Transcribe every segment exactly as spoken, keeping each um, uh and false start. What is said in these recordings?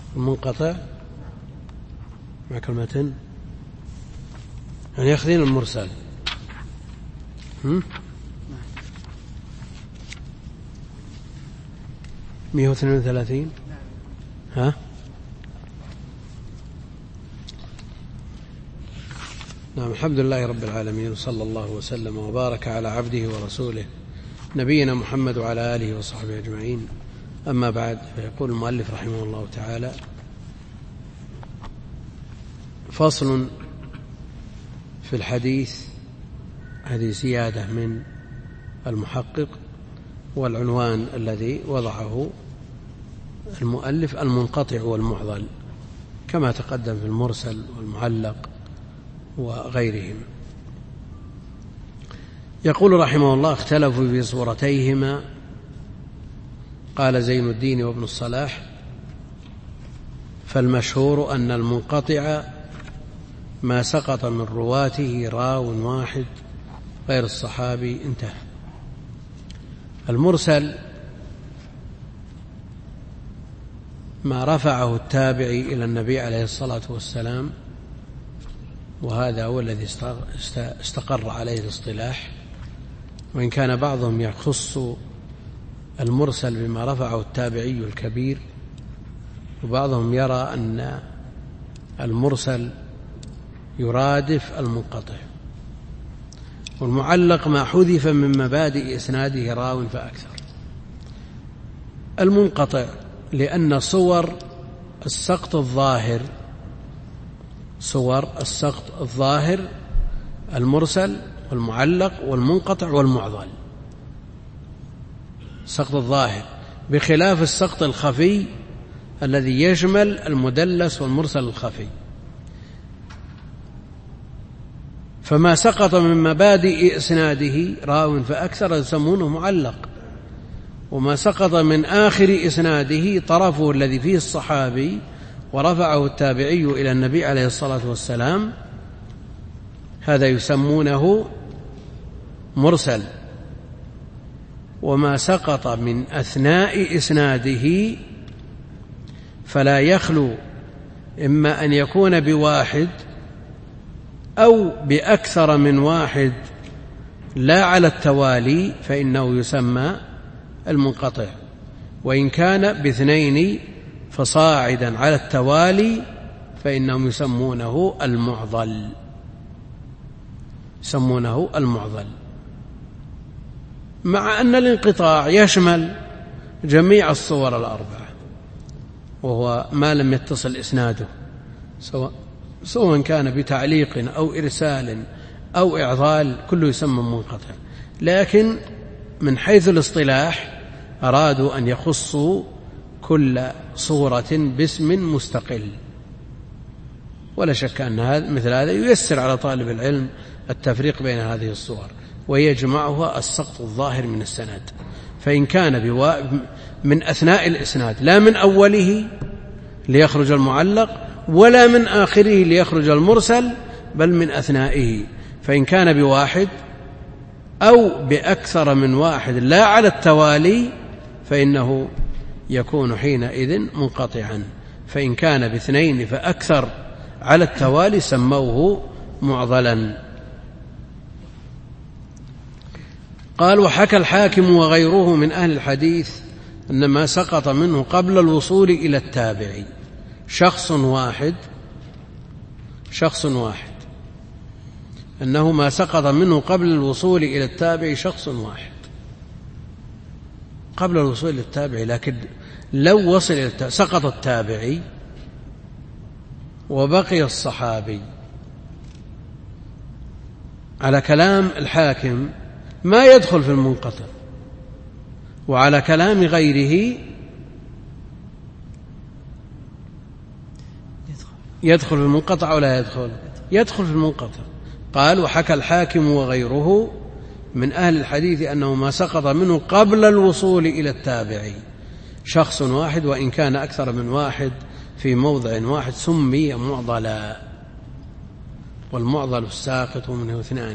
المنقطع مع كلمة يعني يأخذين المرسل. مئة واثنين وثلاثين. ها نعم. الحمد لله رب العالمين، وصلى الله وسلم وبارك على عبده ورسوله نبينا محمد وعلى آله وصحبه أجمعين. أما بعد، فيقول المؤلف رحمه الله تعالى: فصل في الحديث. هذه زيادة من المحقق، والعنوان الذي وضعه المؤلف المنقطع والمعضل، كما تقدم في المرسل والمعلق وغيرهم. يقول رحمه الله: اختلفوا في صورتيهما. قال زين الدين وابن الصلاح: فالمشهور أن المنقطع ما سقط من رواته راو واحد غير الصحابي. انتهى. المرسل ما رفعه التابعي إلى النبي عليه الصلاة والسلام، وهذا هو الذي استقر عليه الاصطلاح، وإن كان بعضهم يخص المرسل بما رفعه التابعي الكبير، وبعضهم يرى أن المرسل يرادف المنقطع. والمعلق ما حذف من مبادئ إسناده راو فأكثر. المنقطع لأن صور السقط الظاهر صور السقط الظاهر المرسل والمعلق والمنقطع والمعضل. السقط الظاهر بخلاف السقط الخفي الذي يشمل المدلس والمرسل الخفي. فما سقط من مبادئ إسناده راو فأكثر يسمونه معلق، وما سقط من آخر إسناده طرفه الذي فيه الصحابي ورفعه التابعي إلى النبي عليه الصلاة والسلام هذا يسمونه مرسل. وما سقط من أثناء إسناده فلا يخلو إما أن يكون بواحد أو بأكثر من واحد لا على التوالي فإنه يسمى المنقطع، وإن كان باثنين فصاعدا على التوالي فإنهم يسمونه المعضل يسمونه المعضل مع أن الانقطاع يشمل جميع الصور الأربعة، وهو ما لم يتصل إسناده سواء سواء كان بتعليق أو إرسال أو إعضال، كله يسمى منقطع. لكن من حيث الاصطلاح أرادوا أن يخصوا كل صورة باسم مستقل، ولا شك أن هذا مثل هذا ييسر على طالب العلم التفريق بين هذه الصور، ويجمعها السقط الظاهر من السند. فإن كان من أثناء الإسناد لا من أوله ليخرج المعلق ولا من آخره ليخرج المرسل، بل من أثنائه، فإن كان بواحد أو بأكثر من واحد لا على التوالي فإنه يكون حينئذ منقطعا، فإن كان باثنين فأكثر على التوالي سموه معضلا. قال: وحكى الحاكم وغيره من أهل الحديث أن ما سقط منه قبل الوصول إلى التابعي شخص واحد شخص واحد أنه ما سقط منه قبل الوصول إلى التابعي شخص واحد قبل الوصول إلى التابعي. لكن لو وصل إلى التابعي سقط التابعي وبقي الصحابي، على كلام الحاكم ما يدخل في المنقطع، وعلى كلام غيره يدخل في المنقطع ولا يدخل يدخل في المنقطع. قال: وحكى الحاكم وغيره من أهل الحديث أنه ما سقط منه قبل الوصول إلى التابعي شخص واحد، وإن كان أكثر من واحد في موضع واحد سمي معضلا، والمعضل الساقط منه اثنان،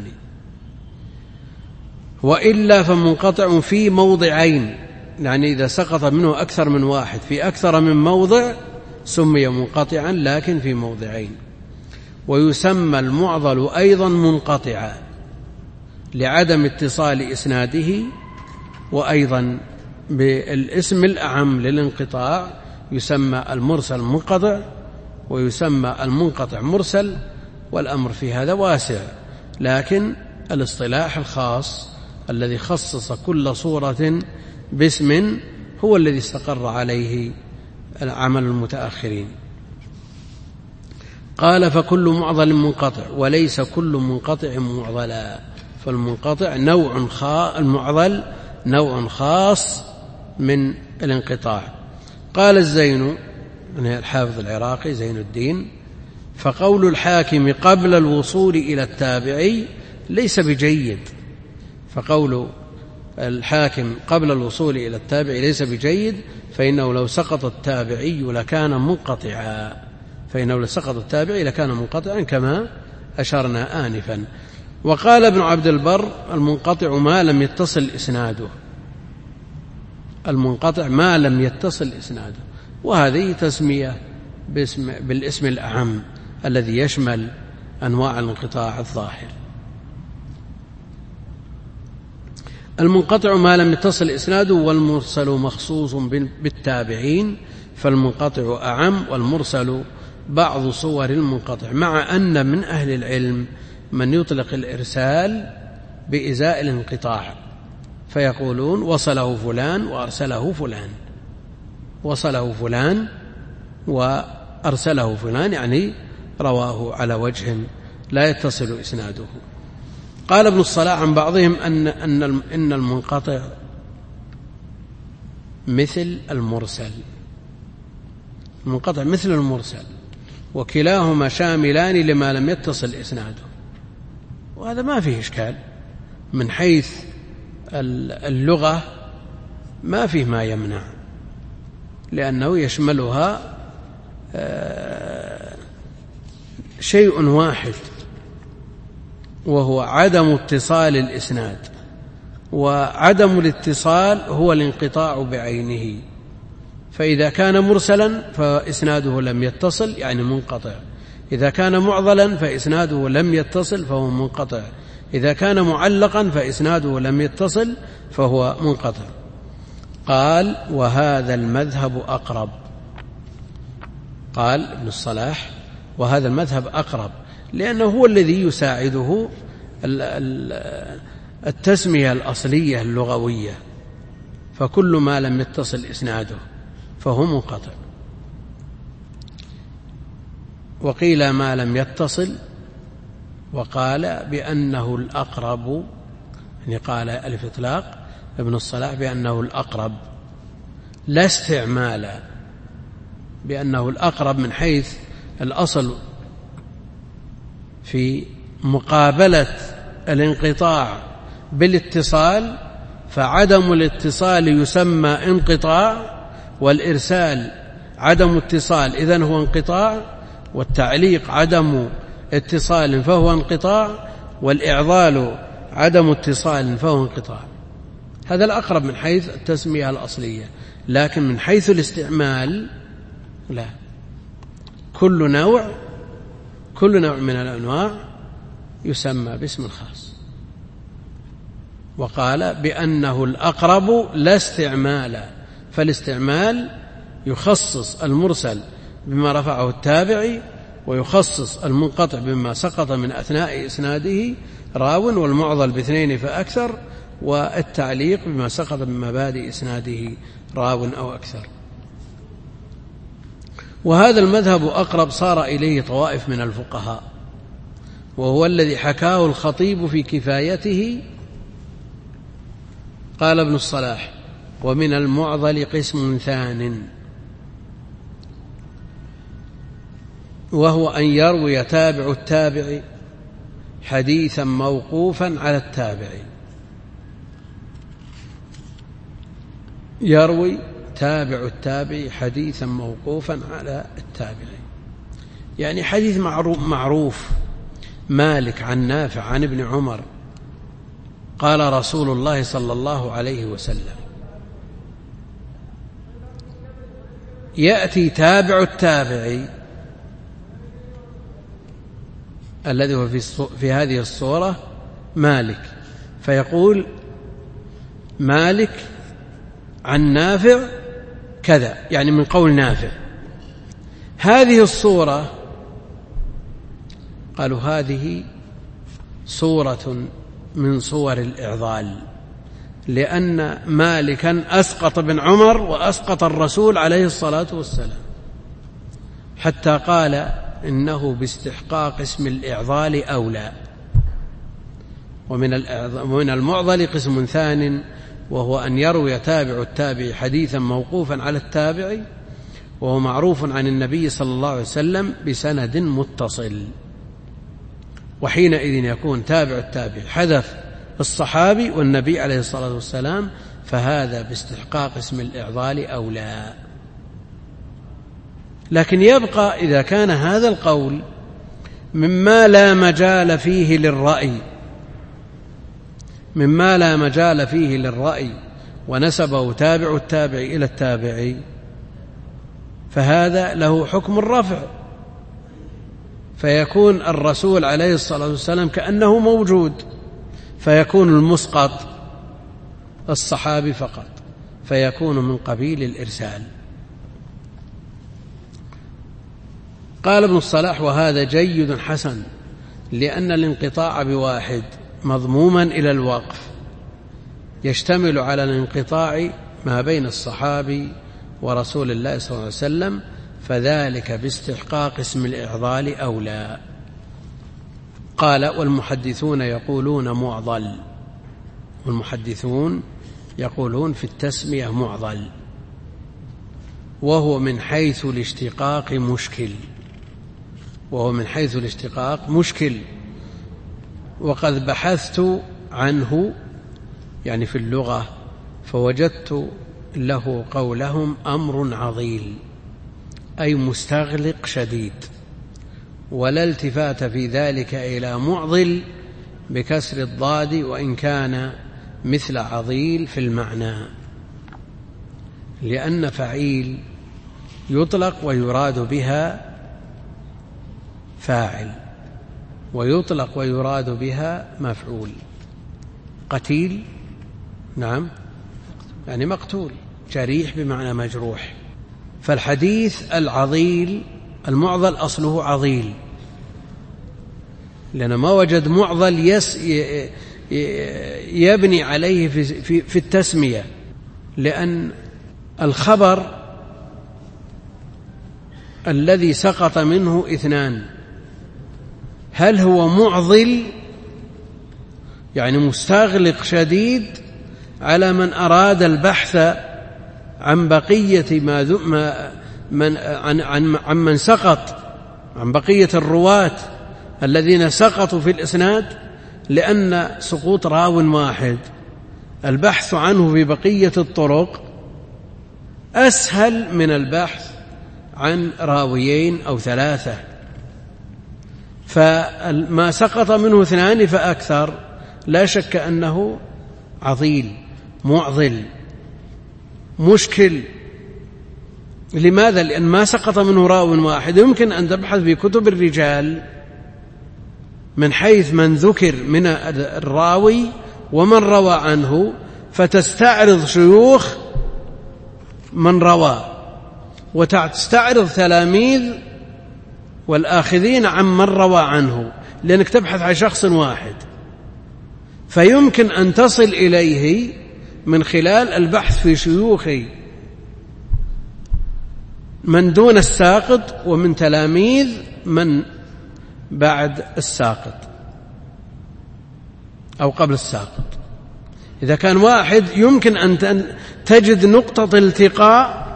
وإلا فمنقطع في موضعين، يعني إذا سقط منه أكثر من واحد في أكثر من موضع سمي منقطعا لكن في موضعين. ويسمى المعضل أيضا منقطعا لعدم اتصال إسناده، وأيضا بالاسم الأعم للانقطاع يسمى المرسل منقطع ويسمى المنقطع مرسل، والأمر في هذا واسع، لكن الاصطلاح الخاص الذي خصص كل صورة باسم هو الذي استقر عليه عمل المتأخرين. قال فكل معضل منقطع وليس كل منقطع معضلا، فالمنقطع نوع خاص، المعضل نوع خاص من الانقطاع. قال الزين الحافظ العراقي زين الدين: فقول الحاكم قبل الوصول إلى التابعي ليس بجيد. فقول الحاكم قبل الوصول إلى التابعي ليس بجيد، فإنه لو سقط التابعي لكان منقطعا فإنه لو سقط التابعي لكان منقطعا كما أشرنا آنفا. وقال ابن عبد البر: المنقطع ما لم يتصل إسناده، المنقطع ما لم يتصل إسناده، وهذه تسمية باسم بالاسم الأعم الذي يشمل أنواع الانقطاع الظاهر. المنقطع ما لم يتصل إسناده، والمرسل مخصوص بالتابعين، فالمنقطع أعم والمرسل بعض صور المنقطع، مع أن من أهل العلم من يطلق الإرسال بإزاء الانقطاع، فيقولون وصله فلان وأرسله فلان، وصله فلان وأرسله فلان، يعني رواه على وجه لا يتصل إسناده. قال ابن الصلاح عن بعضهم أن, أن, إن المنقطع مثل المرسل، المنقطع مثل المرسل، وكلاهما شاملان لما لم يتصل إسناده، وهذا ما فيه إشكال من حيث اللغة، ما فيه ما يمنع، لأنه يشملها شيء واحد وهو عدم اتصال الإسناد، وعدم الاتصال هو الانقطاع بعينه. فإذا كان مرسلا فإسناده لم يتصل يعني منقطع، إذا كان معضلا فإسناده لم يتصل فهو منقطع، إذا كان معلقا فإسناده لم يتصل فهو منقطع. قال وهذا المذهب أقرب، قال ابن الصلاح وهذا المذهب أقرب، لأنه هو الذي يساعده التسمية الأصلية اللغوية، فكل ما لم يتصل إسناده فهو منقطع. وقيل ما لم يتصل، وقال بأنه الأقرب، يعني قال ألف إطلاق ابن الصلاح بأنه الأقرب لا استعمالا، بأنه الأقرب من حيث الأصل في مقابلة الانقطاع بالاتصال، فعدم الاتصال يسمى انقطاع، والإرسال عدم اتصال إذن هو انقطاع، والتعليق عدم اتصال فهو انقطاع، والإعضال عدم اتصال فهو انقطاع. هذا الأقرب من حيث التسمية الأصلية، لكن من حيث الاستعمال لا، كل نوع كل نوع من الأنواع يسمى باسم خاص. وقال بأنه الأقرب لا استعمالا، فالاستعمال يخصص المرسل بما رفعه التابعي، ويخصص المنقطع بما سقط من أثناء إسناده راو، والمعضل باثنين فأكثر، والتعليق بما سقط من مبادئ إسناده راو أو أكثر. وهذا المذهب أقرب صار إليه طوائف من الفقهاء، وهو الذي حكاه الخطيب في كفايته. قال ابن الصلاح ومن المعضل قسم ثان، وهو أن يروي تابع التابع حديثا موقوفا على التابع، يروي تابع التابع حديثا موقوفا على التابع، يعني حديث معروف, معروف مالك عن نافع عن ابن عمر قال رسول الله صلى الله عليه وسلم، يأتي تابع التابعي الذي هو في, في هذه الصورة مالك، فيقول مالك عن نافع كذا، يعني من قول نافع. هذه الصورة قالوا هذه صورة من صور الإعضال، لأن مالكا أسقط ابن عمر وأسقط الرسول عليه الصلاة والسلام، حتى قال إنه باستحقاق اسم الإعضال أولى. ومن المعضل قسم ثان، وهو أن يروي تابع التابع حديثا موقوفا على التابع وهو معروف عن النبي صلى الله عليه وسلم بسند متصل، وحينئذ يكون تابع التابع حذف الصحابي والنبي عليه الصلاة والسلام، فهذا باستحقاق اسم الإعضال أولى. لكن يبقى إذا كان هذا القول مما لا مجال فيه للرأي مما لا مجال فيه للرأي ونسبه تابع التابع إلى التابعي، فهذا له حكم الرفع، فيكون الرسول عليه الصلاة والسلام كأنه موجود، فيكون المسقط الصحابي فقط، فيكون من قبيل الإرسال. قال ابن الصلاح: وهذا جيد حسن، لأن الانقطاع بواحد مضموما إلى الوقف يشتمل على الانقطاع ما بين الصحابي ورسول الله صلى الله عليه وسلم، فذلك باستحقاق اسم الإعضال أولى. قال: والمحدثون يقولون معضل، والمحدثون يقولون في التسمية معضل، وهو من حيث الاشتقاق مشكل وهو من حيث الاشتقاق مشكل وقد بحثت عنه يعني في اللغة، فوجدت له قولهم أمر عضيل، أي مستغلق شديد، ولا التفات في ذلك إلى معضل بكسر الضاد وإن كان مثل عضيل في المعنى، لأن فعيل يطلق ويراد بها فاعل، ويطلق ويراد بها مفعول. قتيل نعم يعني مقتول، جريح بمعنى مجروح. فالحديث العضيل المعضل أصله عضيل، لأن ما وجد معضل يس يبني عليه في, في, في التسمية، لأن الخبر الذي سقط منه اثنان، هل هو معضل يعني مستغلق شديد على من أراد البحث عن بقية ما من عن عن عن من سقط، عن بقية الرواة الذين سقطوا في الإسناد، لأن سقوط راو واحد البحث عنه في بقية الطرق أسهل من البحث عن راويين أو ثلاثة، فما سقط منه اثنان فأكثر لا شك أنه عضيل معضل مشكل. لماذا؟ لأن ما سقط منه راو واحد. يمكن أن تبحث في كتب الرجال من حيث من ذكر من الراوي ومن روى عنه، فتستعرض شيوخ من روى وتستعرض تلاميذ والآخذين عن من روى عنه، لأنك تبحث عن شخص واحد، فيمكن أن تصل إليه من خلال البحث في شيوخ من دون الساقط ومن تلاميذ من بعد الساقط أو قبل الساقط. إذا كان واحد يمكن أن تجد نقطة التقاء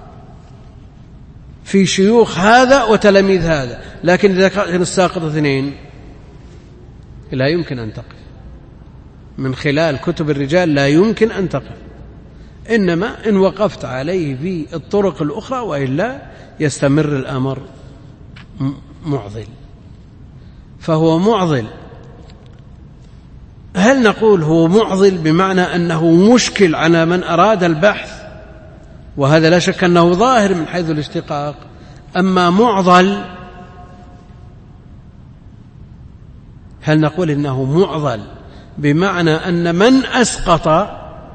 في شيوخ هذا وتلاميذ هذا، لكن إذا كان الساقط اثنين لا يمكن أن تقف من خلال كتب الرجال، لا يمكن أن تقف، إنما إن وقفت عليه في الطرق الأخرى، وإلا يستمر الأمر معضل. فهو معضل. هل نقول هو معضل بمعنى أنه مشكل على من أراد البحث وهذا لا شك أنه ظاهر من حيث الاشتقاق. أما معضل، هل نقول إنه معضل بمعنى أن من أسقط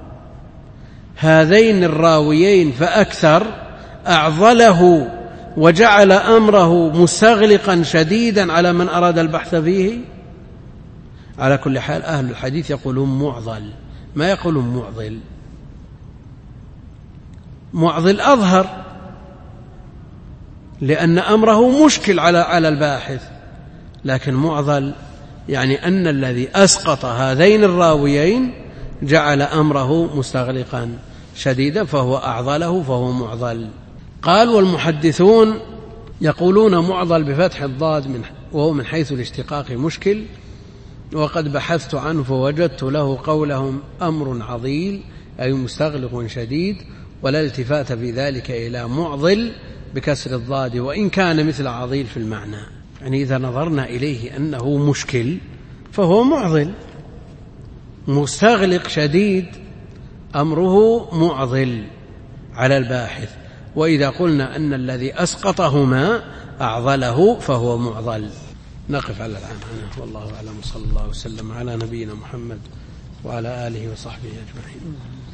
هذين الراويين فأكثر أعضله وجعل أمره مستغلقا شديدا على من أراد البحث فيه؟ على كل حال أهل الحديث يقولون معضل، ما يقولون معضل. معضل أظهر، لأن أمره مشكل على على الباحث، لكن معضل يعني أن الذي أسقط هذين الراويين جعل أمره مستغلقا شديدا فهو أعضله فهو معضل. قال والمحدثون يقولون معضل بفتح الضاد من وهو من حيث الاشتقاق مشكل، وقد بحثت عنه فوجدت له قولهم أمر عضيل أي مستغلق شديد، ولا التفات في ذلك إلى معضل بكسر الضاد وإن كان مثل عضيل في المعنى. يعني إذا نظرنا إليه أنه مشكل فهو معضل، مستغلق شديد أمره معضل على الباحث، وإذا قلنا أن الذي أسقطهما أعضله فهو معضل. نقف على الآن هنا، والله أعلم، صلى الله وسلم على نبينا محمد وعلى آله وصحبه أجمعين.